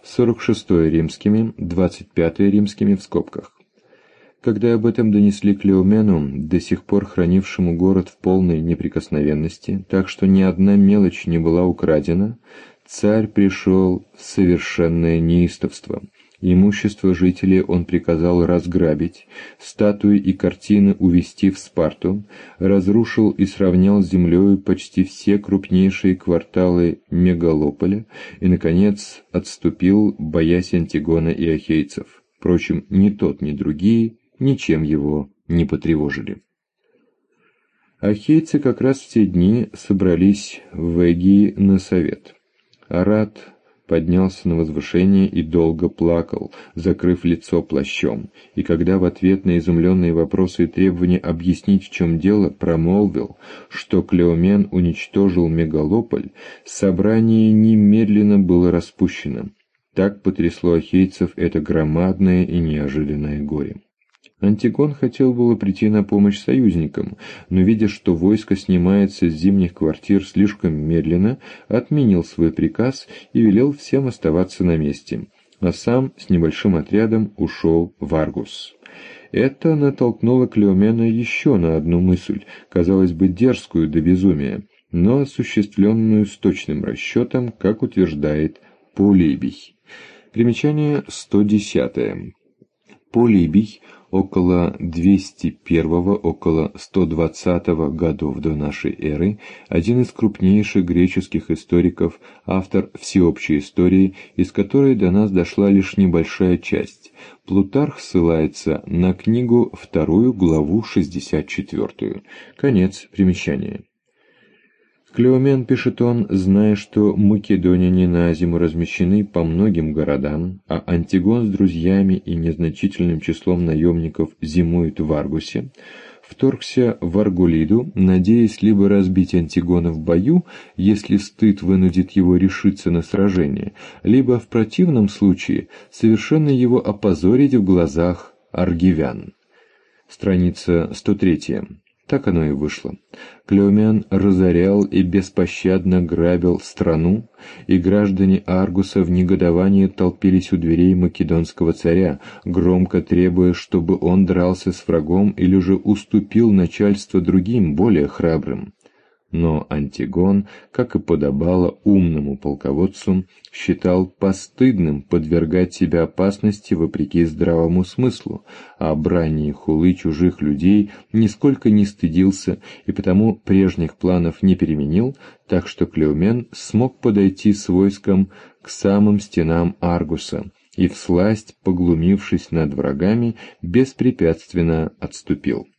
46 римскими, 25 римскими в скобках. Когда об этом донесли Клеомену, до сих пор хранившему город в полной неприкосновенности, так что ни одна мелочь не была украдена, царь пришел в совершенное неистовство. Имущество жителей он приказал разграбить, статуи и картины увезти в Спарту, разрушил и сравнял с землей почти все крупнейшие кварталы Мегалополя и, наконец, отступил, боясь Антигона и ахейцев. Впрочем, ни тот, ни другие ничем его не потревожили. Ахейцы как раз в те дни собрались в Эгии на совет. Арат поднялся на возвышение и долго плакал, закрыв лицо плащом, и когда в ответ на изумленные вопросы и требования объяснить, в чем дело, промолвил, что Клеомен уничтожил Мегалополь, собрание немедленно было распущено. Так потрясло ахейцев это громадное и неожиданное горе. Антигон хотел было прийти на помощь союзникам, но, видя, что войско снимается с зимних квартир слишком медленно, отменил свой приказ и велел всем оставаться на месте, а сам с небольшим отрядом ушел в Аргус. Это натолкнуло Клеомена еще на одну мысль, казалось бы, дерзкую до безумия, но осуществленную с точным расчетом, как утверждает Полибий. Примечание 110. Полибий около 201 около 120 годов до нашей эры, один из крупнейших греческих историков, автор всеобщей истории, из которой до нас дошла лишь небольшая часть. Плутарх ссылается на книгу 2 главу 64. Конец примечания. Клеомен, пишет он, зная, что македоняне на зиму размещены по многим городам, а Антигон с друзьями и незначительным числом наемников зимует в Аргусе, вторгся в Аргулиду, надеясь либо разбить Антигона в бою, если стыд вынудит его решиться на сражение, либо в противном случае совершенно его опозорить в глазах аргивян. Страница 103. Так оно и вышло. Клеомен разорял и беспощадно грабил страну, и граждане Аргуса в негодовании толпились у дверей македонского царя, громко требуя, чтобы он дрался с врагом или же уступил начальство другим, более храбрым. Но Антигон, как и подобало умному полководцу, считал постыдным подвергать себя опасности вопреки здравому смыслу, а брани и хулы чужих людей нисколько не стыдился и потому прежних планов не переменил, так что Клеомен смог подойти с войском к самым стенам Аргуса и, всласть поглумившись над врагами, беспрепятственно отступил.